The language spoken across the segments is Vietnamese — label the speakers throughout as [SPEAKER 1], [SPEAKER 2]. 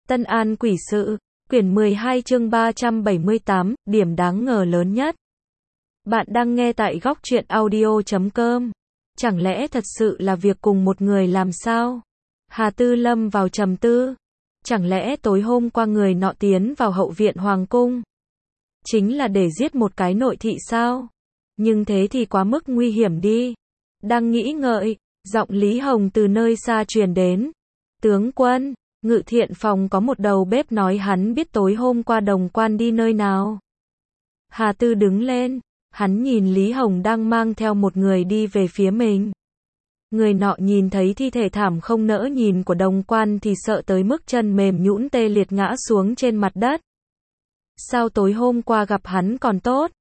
[SPEAKER 1] Tân An Quỷ Sự, quyển 12 chương 378, điểm đáng ngờ lớn nhất. Bạn đang nghe tại góc truyện audio.com. Chẳng lẽ thật sự là việc cùng một người làm sao? Hà Tư lâm vào trầm tư. Chẳng lẽ tối hôm qua người nọ tiến vào hậu viện hoàng cung chính là để giết một cái nội thị sao? Nhưng thế thì quá mức nguy hiểm đi. Đang nghĩ ngợi, giọng Lý Hồng từ nơi xa truyền đến. Tướng quân, Ngự Thiện phòng có một đầu bếp nói hắn biết tối hôm qua Đồng Quan đi nơi nào. Hà Tư đứng lên, hắn nhìn Lý Hồng đang mang theo một người đi về phía mình. Người nọ nhìn thấy thi thể thảm không nỡ nhìn của Đồng Quan thì sợ tới mức chân mềm nhũn tê liệt ngã xuống trên mặt đất. Sao tối hôm qua gặp hắn còn tốt,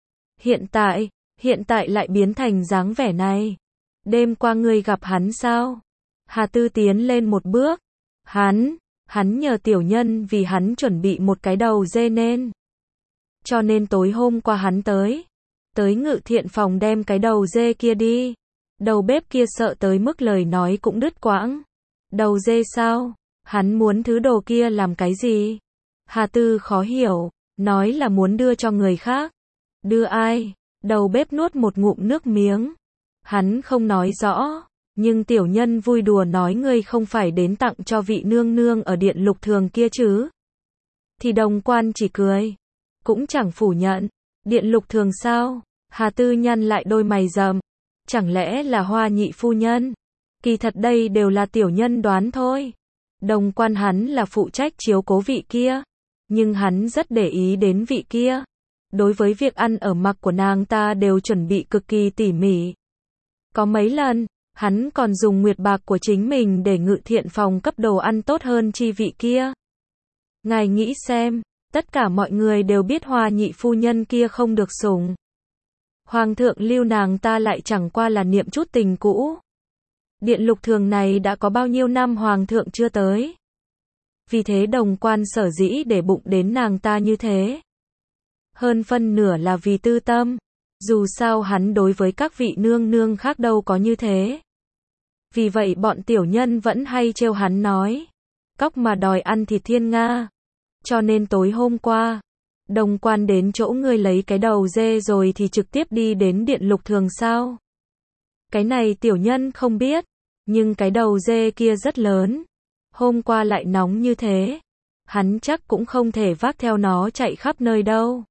[SPEAKER 1] hiện tại lại biến thành dáng vẻ này? Đêm qua ngươi gặp hắn sao? Hà Tư tiến lên một bước. Hắn nhờ tiểu nhân vì hắn chuẩn bị một cái đầu dê nên. Cho nên tối hôm qua hắn tới Ngự Thiện phòng đem cái đầu dê kia đi. Đầu bếp kia sợ tới mức lời nói cũng đứt quãng. Đầu dê sao? Hắn muốn thứ đồ kia làm cái gì? Hà Tư khó hiểu, nói là muốn đưa cho người khác. Đưa ai? Đầu bếp nuốt một ngụm nước miếng. Hắn không nói rõ. Nhưng tiểu nhân vui đùa nói ngươi không phải đến tặng cho vị nương nương ở điện lục thường kia chứ? Thì Đồng Quan chỉ cười, cũng chẳng phủ nhận. Điện lục thường sao? Hà Tư nhăn lại đôi mày rậm. Chẳng lẽ là Hoa nhị phu nhân? Kỳ thật đây đều là tiểu nhân đoán thôi. Đồng Quan hắn là phụ trách chiếu cố vị kia, nhưng hắn rất để ý đến vị kia. Đối với việc ăn ở mặc của nàng ta đều chuẩn bị cực kỳ tỉ mỉ. Có mấy lần hắn còn dùng nguyệt bạc của chính mình để Ngự Thiện phòng cấp đồ ăn tốt hơn chi vị kia. Ngài nghĩ xem, tất cả mọi người đều biết Hoa nhị phu nhân kia không được sủng. Hoàng thượng lưu nàng ta lại chẳng qua là niệm chút tình cũ. Điện lục thường này đã có bao nhiêu năm hoàng thượng chưa tới. Vì thế Đồng Quan sở dĩ để bụng đến nàng ta như thế. Hơn phân nửa là vì tư tâm. Dù sao hắn đối với các vị nương nương khác đâu có như thế. Vì vậy bọn tiểu nhân vẫn hay trêu hắn nói, cóc mà đòi ăn thịt thiên nga. Cho nên tối hôm qua, Đồng Quan đến chỗ ngươi lấy cái đầu dê rồi thì trực tiếp đi đến điện lục thường sao? Cái này tiểu nhân không biết, nhưng cái đầu dê kia rất lớn. Hôm qua lại nóng như thế, hắn chắc cũng không thể vác theo nó chạy khắp nơi đâu.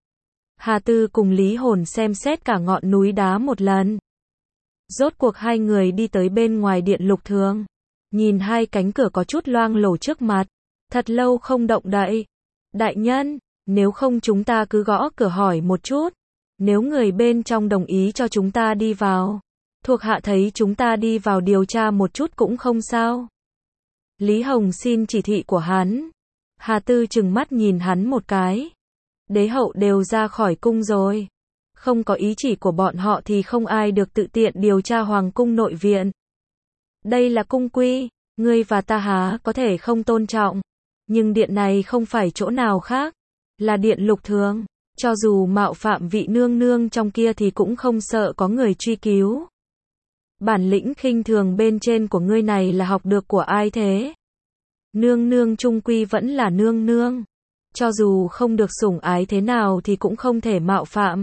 [SPEAKER 1] Hà Tư cùng Lý Hồn xem xét cả ngọn núi đá một lần. Rốt cuộc hai người đi tới bên ngoài điện lục thường. Nhìn hai cánh cửa có chút loang lổ trước mặt. Thật lâu không động đậy. Đại nhân, nếu không chúng ta cứ gõ cửa hỏi một chút. Nếu người bên trong đồng ý cho chúng ta đi vào, thuộc hạ thấy chúng ta đi vào điều tra một chút cũng không sao. Lý Hồng xin chỉ thị của hắn. Hà Tư trừng mắt nhìn hắn một cái. Đế hậu đều ra khỏi cung rồi. Không có ý chỉ của bọn họ thì không ai được tự tiện điều tra hoàng cung nội viện. Đây là cung quy, ngươi và ta há có thể không tôn trọng. Nhưng điện này không phải chỗ nào khác, là điện lục thường. Cho dù mạo phạm vị nương nương trong kia thì cũng không sợ có người truy cứu. Bản lĩnh khinh thường bên trên của ngươi này là học được của ai thế? Nương nương chung quy vẫn là nương nương. Cho dù không được sủng ái thế nào thì cũng không thể mạo phạm.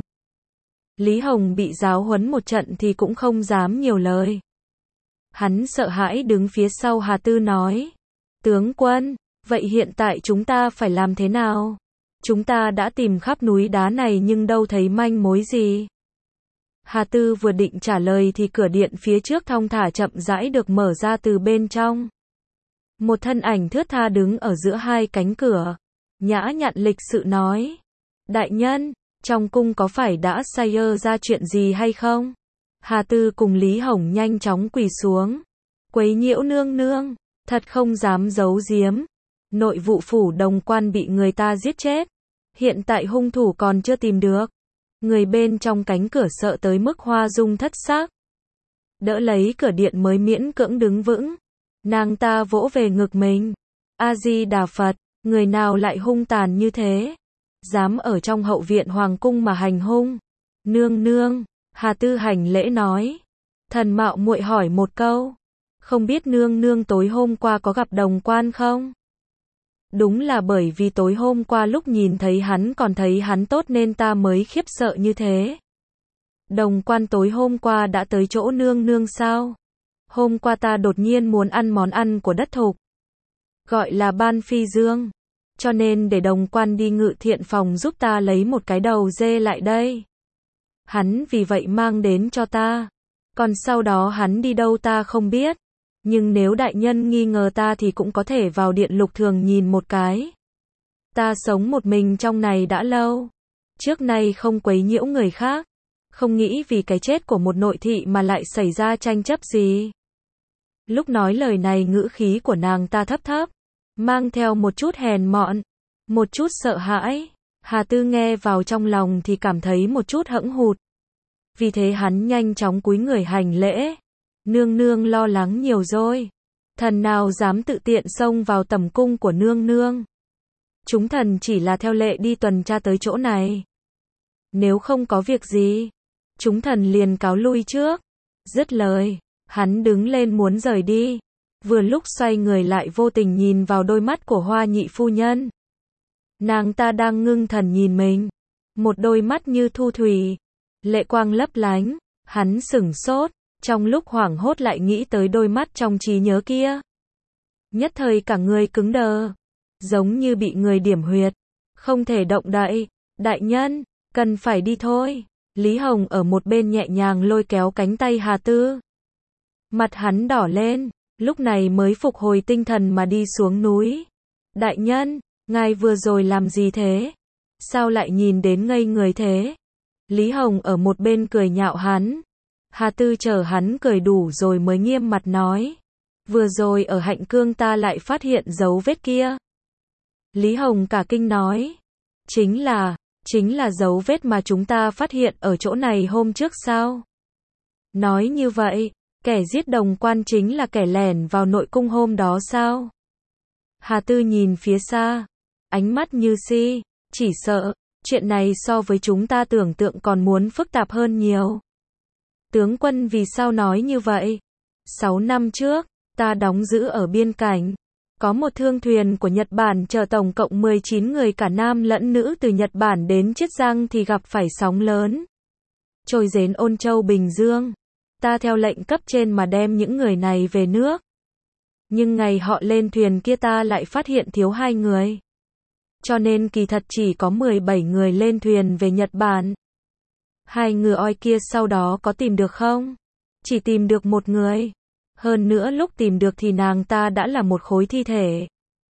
[SPEAKER 1] Lý Hồng bị giáo huấn một trận thì cũng không dám nhiều lời. Hắn sợ hãi đứng phía sau Hà Tư nói. Tướng quân, vậy hiện tại chúng ta phải làm thế nào? Chúng ta đã tìm khắp núi đá này nhưng đâu thấy manh mối gì. Hà Tư vừa định trả lời thì cửa điện phía trước thong thả chậm rãi được mở ra từ bên trong. Một thân ảnh thướt tha đứng ở giữa hai cánh cửa. Nhã nhặn lịch sự nói. Đại nhân, trong cung có phải đã xảy ra chuyện gì hay không? Hà Tư cùng Lý Hồng nhanh chóng quỳ xuống. Quấy nhiễu nương nương, thật không dám giấu giếm. Nội vụ phủ Đồng Quan bị người ta giết chết. Hiện tại hung thủ còn chưa tìm được. Người bên trong cánh cửa sợ tới mức hoa dung thất sắc. Đỡ lấy cửa điện mới miễn cưỡng đứng vững. Nàng ta vỗ về ngực mình. A-di-đà Phật, người nào lại hung tàn như thế? Dám ở trong hậu viện hoàng cung mà hành hung. Nương nương, Hà Tư hành lễ nói. Thần mạo muội hỏi một câu. Không biết nương nương tối hôm qua có gặp Đồng Quan không? Đúng là bởi vì tối hôm qua lúc nhìn thấy hắn còn thấy hắn tốt nên ta mới khiếp sợ như thế. Đồng Quan tối hôm qua đã tới chỗ nương nương sao? Hôm qua ta đột nhiên muốn ăn món ăn của đất thục. Gọi là ban phi dương. Cho nên để Đồng Quan đi Ngự Thiện phòng giúp ta lấy một cái đầu dê lại đây. Hắn vì vậy mang đến cho ta. Còn sau đó hắn đi đâu ta không biết. Nhưng nếu đại nhân nghi ngờ ta thì cũng có thể vào điện lục thường nhìn một cái. Ta sống một mình trong này đã lâu. Trước nay không quấy nhiễu người khác. Không nghĩ vì cái chết của một nội thị mà lại xảy ra tranh chấp gì. Lúc nói lời này ngữ khí của nàng ta thấp thấp. Mang theo một chút hèn mọn. Một chút sợ hãi. Hà Tư nghe vào trong lòng thì cảm thấy một chút hẫng hụt. Vì thế hắn nhanh chóng cúi người hành lễ. Nương nương lo lắng nhiều rồi. Thần nào dám tự tiện xông vào tẩm cung của nương nương. Chúng thần chỉ là theo lệ đi tuần tra tới chỗ này. Nếu không có việc gì, chúng thần liền cáo lui trước. Dứt lời, hắn đứng lên muốn rời đi. Vừa lúc xoay người lại vô tình nhìn vào đôi mắt của Hoa nhị phu nhân. Nàng ta đang ngưng thần nhìn mình. Một đôi mắt như thu thủy. Lệ quang lấp lánh. Hắn sửng sốt. Trong lúc hoảng hốt lại nghĩ tới đôi mắt trong trí nhớ kia. Nhất thời cả người cứng đờ. Giống như bị người điểm huyệt. Không thể động đậy. Đại nhân, cần phải đi thôi. Lý Hồng ở một bên nhẹ nhàng lôi kéo cánh tay Hà Tư. Mặt hắn đỏ lên. Lúc này mới phục hồi tinh thần mà đi xuống núi. Đại nhân, ngài vừa rồi làm gì thế? Sao lại nhìn đến ngây người thế? Lý Hồng ở một bên cười nhạo hắn. Hà Tư chờ hắn cười đủ rồi mới nghiêm mặt nói. Vừa rồi ở Hạnh Cương ta lại phát hiện dấu vết kia. Lý Hồng cả kinh nói. Chính là dấu vết mà chúng ta phát hiện ở chỗ này hôm trước sao? Nói như vậy, kẻ giết Đồng Quan chính là kẻ lẻn vào nội cung hôm đó sao? Hà Tư nhìn phía xa, ánh mắt như si, chỉ sợ, chuyện này so với chúng ta tưởng tượng còn muốn phức tạp hơn nhiều. Tướng quân vì sao nói như vậy? 6 năm trước, ta đóng giữ ở biên cảnh. Có một thương thuyền của Nhật Bản chở tổng cộng 19 người cả nam lẫn nữ từ Nhật Bản đến Chiết Giang thì gặp phải sóng lớn. Trôi dến Ôn Châu Bình Dương. Ta theo lệnh cấp trên mà đem những người này về nước. Nhưng ngày họ lên thuyền kia ta lại phát hiện thiếu 2 người. Cho nên kỳ thật chỉ có 17 người lên thuyền về Nhật Bản. 2 người oi kia sau đó có tìm được không? Chỉ tìm được 1 người. Hơn nữa lúc tìm được thì nàng ta đã là một khối thi thể.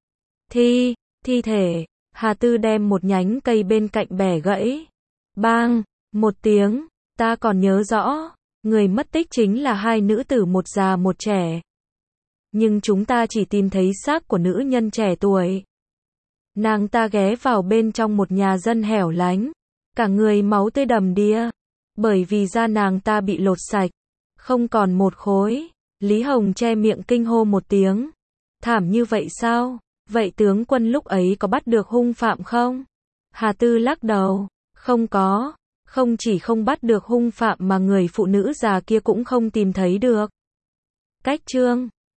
[SPEAKER 1] Thi thể. Hà Tư đem một nhánh cây bên cạnh bẻ gãy. Bang, một tiếng, ta còn nhớ rõ. Người mất tích chính là 2 nữ tử, một già một trẻ. Nhưng chúng ta chỉ tìm thấy xác của nữ nhân trẻ tuổi. Nàng ta ghé vào bên trong một nhà dân hẻo lánh. Cả người máu tươi đầm đìa. Bởi vì da nàng ta bị lột sạch. Không còn một khối. Lý Hồng che miệng kinh hô một tiếng. Thảm như vậy sao? Vậy tướng quân lúc ấy có bắt được hung phạm không? Hà Tư lắc đầu. Không có. Không chỉ không bắt được hung phạm mà người phụ nữ già kia cũng không tìm thấy được. Cách chương